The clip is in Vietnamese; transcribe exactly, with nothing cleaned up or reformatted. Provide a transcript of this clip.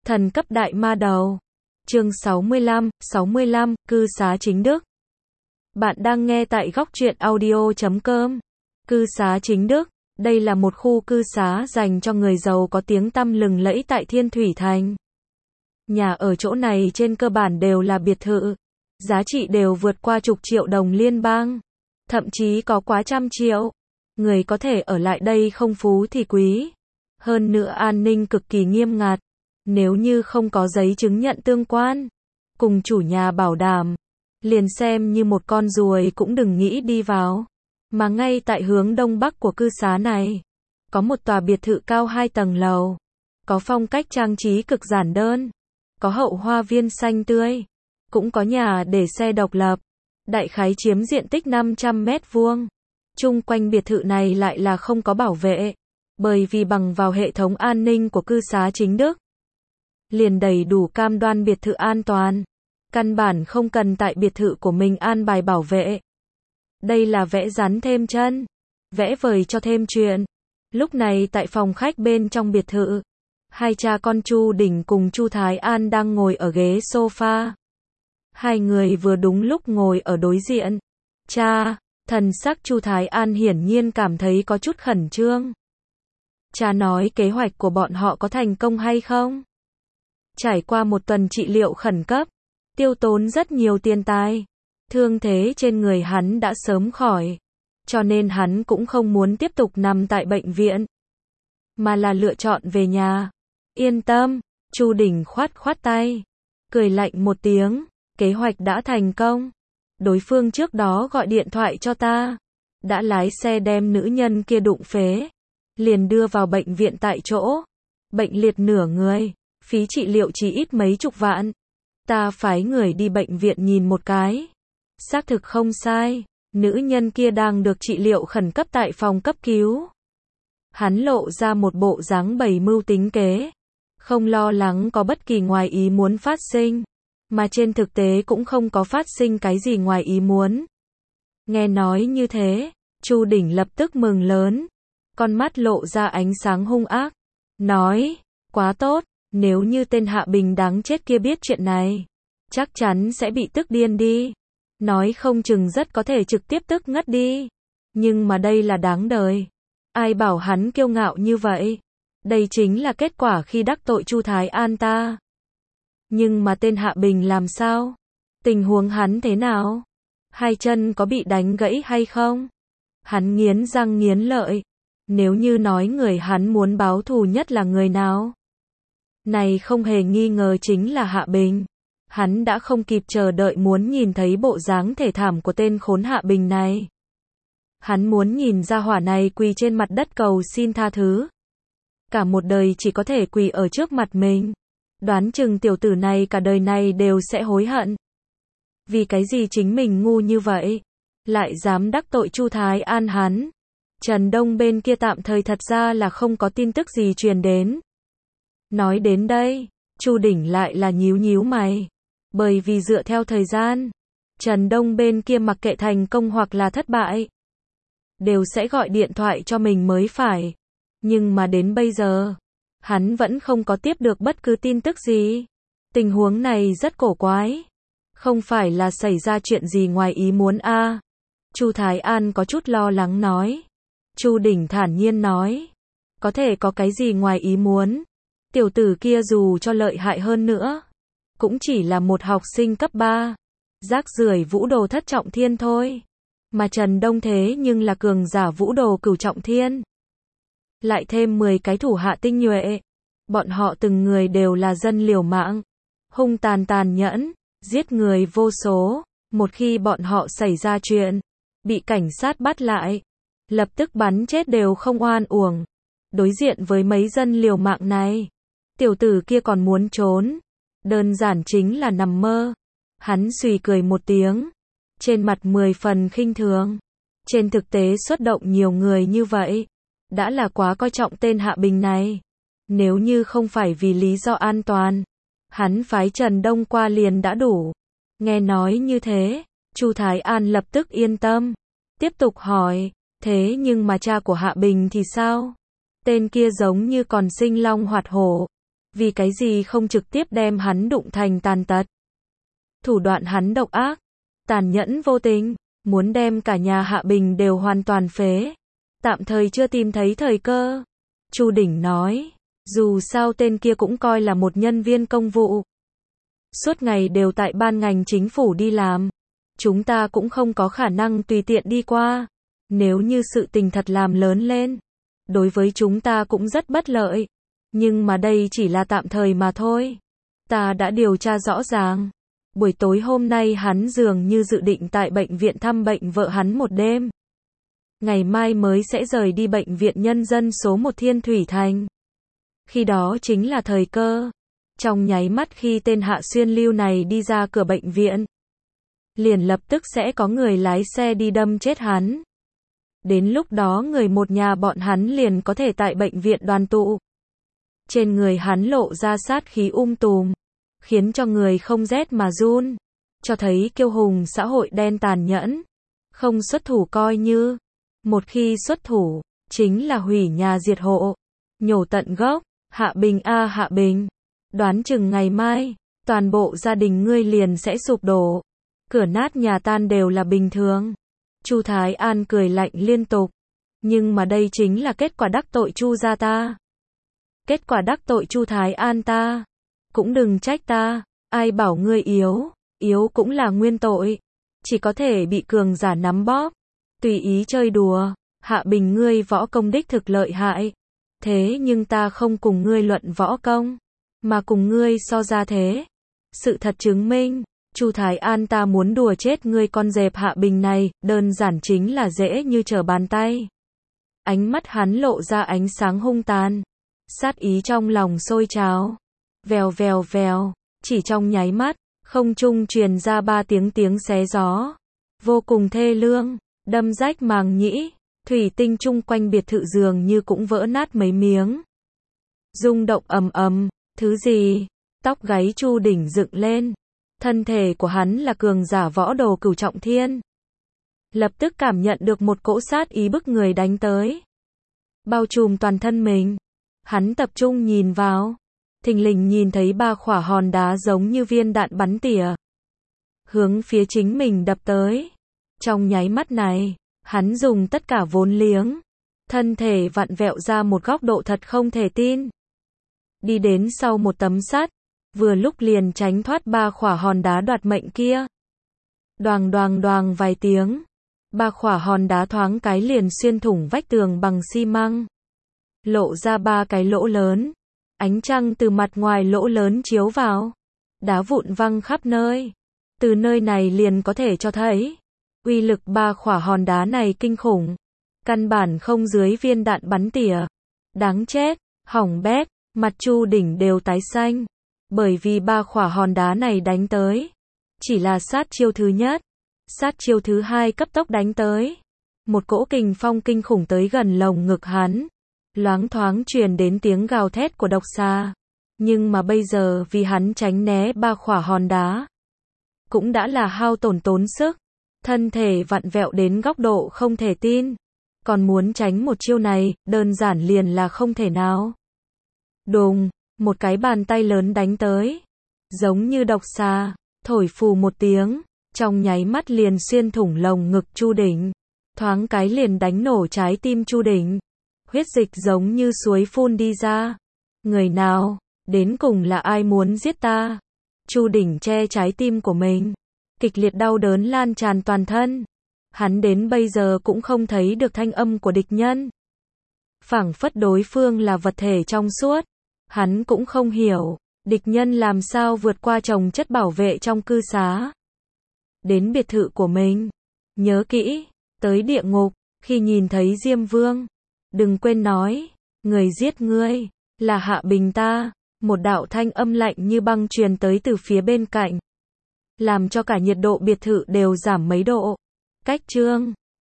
Thần cấp đại ma đầu. Chương sáu mươi lăm, sáu mươi lăm, cư xá chính đức. Bạn đang nghe tại góc truyện audio chấm com. Cư xá chính đức, đây là một khu cư xá dành cho người giàu có tiếng tăm lừng lẫy tại Thiên Thủy Thành. Nhà ở chỗ này trên cơ bản đều là biệt thự, giá trị đều vượt qua chục triệu đồng liên bang, thậm chí có quá trăm triệu. Người có thể ở lại đây không phú thì quý. Hơn nữa an ninh cực kỳ nghiêm ngặt. Nếu như không có giấy chứng nhận tương quan, cùng chủ nhà bảo đảm, liền xem như một con ruồi cũng đừng nghĩ đi vào. Mà ngay tại hướng đông bắc của cư xá này, có một tòa biệt thự cao hai tầng lầu, có phong cách trang trí cực giản đơn, có hậu hoa viên xanh tươi, cũng có nhà để xe độc lập, đại khái chiếm diện tích năm trăm mét vuông. Chung quanh biệt thự này lại là không có bảo vệ, bởi vì bằng vào hệ thống an ninh của cư xá chính đức, liền đầy đủ cam đoan biệt thự an toàn. Căn bản không cần tại biệt thự của mình an bài bảo vệ. Đây là vẽ rắn thêm chân, vẽ vời cho thêm chuyện. Lúc này tại phòng khách bên trong biệt thự, hai cha con Chu Đỉnh cùng Chu Thái An đang ngồi ở ghế sofa. Hai người vừa đúng lúc ngồi ở đối diện. Cha, thần sắc Chu Thái An hiển nhiên cảm thấy có chút khẩn trương. Cha nói kế hoạch của bọn họ có thành công hay không? Trải qua một tuần trị liệu khẩn cấp, tiêu tốn rất nhiều tiền tài, thương thế trên người hắn đã sớm khỏi, cho nên hắn cũng không muốn tiếp tục nằm tại bệnh viện, mà là lựa chọn về nhà. Yên tâm, Chu Đỉnh khoát khoát tay, cười lạnh một tiếng, kế hoạch đã thành công. Đối phương trước đó gọi điện thoại cho ta, đã lái xe đem nữ nhân kia đụng phế, liền đưa vào bệnh viện tại chỗ, bệnh liệt nửa người. Phí trị liệu chỉ ít mấy chục vạn. Ta phái người đi bệnh viện nhìn một cái. Xác thực không sai, nữ nhân kia đang được trị liệu khẩn cấp tại phòng cấp cứu. Hắn lộ ra một bộ dáng bày mưu tính kế, không lo lắng có bất kỳ ngoài ý muốn phát sinh, mà trên thực tế cũng không có phát sinh cái gì ngoài ý muốn. Nghe nói như thế, Chu Đỉnh lập tức mừng lớn, con mắt lộ ra ánh sáng hung ác, nói, quá tốt. Nếu như tên Hạ Bình đáng chết kia biết chuyện này, chắc chắn sẽ bị tức điên đi. Nói không chừng rất có thể trực tiếp tức ngất đi. Nhưng mà đây là đáng đời. Ai bảo hắn kiêu ngạo như vậy? Đây chính là kết quả khi đắc tội Chu Thái An ta. Nhưng mà tên Hạ Bình làm sao? Tình huống hắn thế nào? Hai chân có bị đánh gãy hay không? Hắn nghiến răng nghiến lợi. Nếu như nói người hắn muốn báo thù nhất là người nào? Này không hề nghi ngờ chính là Hạ Bình. Hắn đã không kịp chờ đợi muốn nhìn thấy bộ dáng thể thảm của tên khốn Hạ Bình này. Hắn muốn nhìn ra hỏa này quỳ trên mặt đất cầu xin tha thứ. Cả một đời chỉ có thể quỳ ở trước mặt mình. Đoán chừng tiểu tử này cả đời này đều sẽ hối hận. Vì cái gì chính mình ngu như vậy? Lại dám đắc tội Chu Thái An hắn. Trần Đông bên kia tạm thời thật ra là không có tin tức gì truyền đến. Nói đến đây, Chu Đỉnh lại là nhíu nhíu mày. Bởi vì dựa theo thời gian, Trần Đông bên kia mặc kệ thành công hoặc là thất bại, đều sẽ gọi điện thoại cho mình mới phải. Nhưng mà đến bây giờ, hắn vẫn không có tiếp được bất cứ tin tức gì. Tình huống này rất cổ quái. Không phải là xảy ra chuyện gì ngoài ý muốn a? À? Chu Thái An có chút lo lắng nói. Chu Đỉnh thản nhiên nói. Có thể có cái gì ngoài ý muốn? Tiểu tử kia dù cho lợi hại hơn nữa, cũng chỉ là một học sinh cấp ba, rác rưởi vũ đồ thất trọng thiên thôi. Mà Trần Đông thế nhưng là cường giả vũ đồ cửu trọng thiên. Lại thêm mười cái thủ hạ tinh nhuệ. Bọn họ từng người đều là dân liều mạng, hung tàn tàn nhẫn, giết người vô số. Một khi bọn họ xảy ra chuyện, bị cảnh sát bắt lại, lập tức bắn chết đều không oan uổng. Đối diện với mấy dân liều mạng này, tiểu tử kia còn muốn trốn, đơn giản chính là nằm mơ. Hắn xùy cười một tiếng, trên mặt mười phần khinh thường. Trên thực tế xuất động nhiều người như vậy, đã là quá coi trọng tên Hạ Bình này. Nếu như không phải vì lý do an toàn, hắn phái Trần Đông qua liền đã đủ. Nghe nói như thế, Chu Thái An lập tức yên tâm, tiếp tục hỏi, thế nhưng mà cha của Hạ Bình thì sao? Tên kia giống như còn sinh long hoạt hổ. Vì cái gì không trực tiếp đem hắn đụng thành tàn tật. Thủ đoạn hắn độc ác, tàn nhẫn vô tình, muốn đem cả nhà Hạ Bình đều hoàn toàn phế. Tạm thời chưa tìm thấy thời cơ. Chu Đỉnh nói, dù sao tên kia cũng coi là một nhân viên công vụ. Suốt ngày đều tại ban ngành chính phủ đi làm. Chúng ta cũng không có khả năng tùy tiện đi qua. Nếu như sự tình thật làm lớn lên, đối với chúng ta cũng rất bất lợi. Nhưng mà đây chỉ là tạm thời mà thôi. Ta đã điều tra rõ ràng. Buổi tối hôm nay hắn dường như dự định tại bệnh viện thăm bệnh vợ hắn một đêm. Ngày mai mới sẽ rời đi bệnh viện nhân dân số một Thiên Thủy Thành. Khi đó chính là thời cơ. Trong nháy mắt khi tên Hạ Xuyên Lưu này đi ra cửa bệnh viện, liền lập tức sẽ có người lái xe đi đâm chết hắn. Đến lúc đó người một nhà bọn hắn liền có thể tại bệnh viện đoàn tụ. Trên người hắn lộ ra sát khí um tùm, khiến cho người không rét mà run, cho thấy kiêu hùng xã hội đen tàn nhẫn. Không xuất thủ coi như, một khi xuất thủ, chính là hủy nhà diệt hộ, nhổ tận gốc. Hạ Bình a Hạ Bình, đoán chừng ngày mai, toàn bộ gia đình ngươi liền sẽ sụp đổ. Cửa nát nhà tan đều là bình thường. Chu Thái An cười lạnh liên tục. Nhưng mà đây chính là kết quả đắc tội Chu gia ta. Kết quả đắc tội Chu Thái An ta. Cũng đừng trách ta, ai bảo ngươi yếu, yếu cũng là nguyên tội. Chỉ có thể bị cường giả nắm bóp, tùy ý chơi đùa. Hạ Bình ngươi võ công đích thực lợi hại. Thế nhưng ta không cùng ngươi luận võ công, mà cùng ngươi so ra thế. Sự thật chứng minh, Chu Thái An ta muốn đùa chết ngươi con dẹp Hạ Bình này, đơn giản chính là dễ như trở bàn tay. Ánh mắt hắn lộ ra ánh sáng hung tàn, sát ý trong lòng sôi trào. Vèo vèo vèo, chỉ trong nháy mắt, không trung truyền ra ba tiếng tiếng xé gió, vô cùng thê lương, đâm rách màng nhĩ. Thủy tinh chung quanh biệt thự dường như cũng vỡ nát mấy miếng. Rung động ầm ầm, thứ gì? Tóc gáy Chu Đỉnh dựng lên. Thân thể của hắn là cường giả võ đồ cửu trọng thiên. Lập tức cảm nhận được một cỗ sát ý bức người đánh tới, bao trùm toàn thân mình. Hắn tập trung nhìn vào, thình lình nhìn thấy ba khỏa hòn đá giống như viên đạn bắn tỉa, hướng phía chính mình đập tới. Trong nháy mắt này, hắn dùng tất cả vốn liếng, thân thể vặn vẹo ra một góc độ thật không thể tin. Đi đến sau một tấm sắt, vừa lúc liền tránh thoát ba khỏa hòn đá đoạt mệnh kia. Đoàng đoàng đoàng vài tiếng, ba khỏa hòn đá thoáng cái liền xuyên thủng vách tường bằng xi măng, lộ ra ba cái lỗ lớn. Ánh trăng từ mặt ngoài lỗ lớn chiếu vào, đá vụn văng khắp nơi. Từ nơi này liền có thể cho thấy uy lực ba khỏa hòn đá này kinh khủng, căn bản không dưới viên đạn bắn tỉa. Đáng chết, hỏng bét, mặt Chu Đỉnh đều tái xanh, bởi vì ba khỏa hòn đá này đánh tới, chỉ là sát chiêu thứ nhất. Sát chiêu thứ hai cấp tốc đánh tới, một cỗ kình phong kinh khủng tới gần lồng ngực hắn, loáng thoáng truyền đến tiếng gào thét của độc xà. Nhưng mà bây giờ vì hắn tránh né ba khỏa hòn đá, cũng đã là hao tổn tốn sức. Thân thể vặn vẹo đến góc độ không thể tin, còn muốn tránh một chiêu này, đơn giản liền là không thể nào. Đùng, một cái bàn tay lớn đánh tới, giống như độc xà, thổi phù một tiếng, trong nháy mắt liền xuyên thủng lồng ngực Chu Đỉnh, thoáng cái liền đánh nổ trái tim Chu Đỉnh. Huyết dịch giống như suối phun đi ra. Người nào, đến cùng là ai muốn giết ta? Chu Đỉnh che trái tim của mình, kịch liệt đau đớn lan tràn toàn thân. Hắn đến bây giờ cũng không thấy được thanh âm của địch nhân. Phảng phất đối phương là vật thể trong suốt. Hắn cũng không hiểu, địch nhân làm sao vượt qua chồng chất bảo vệ trong cư xá, đến biệt thự của mình. Nhớ kỹ, tới địa ngục, khi nhìn thấy Diêm Vương, đừng quên nói, người giết ngươi, là Hạ Bình ta. Một đạo thanh âm lạnh như băng truyền tới từ phía bên cạnh, làm cho cả nhiệt độ biệt thự đều giảm mấy độ. Cách chương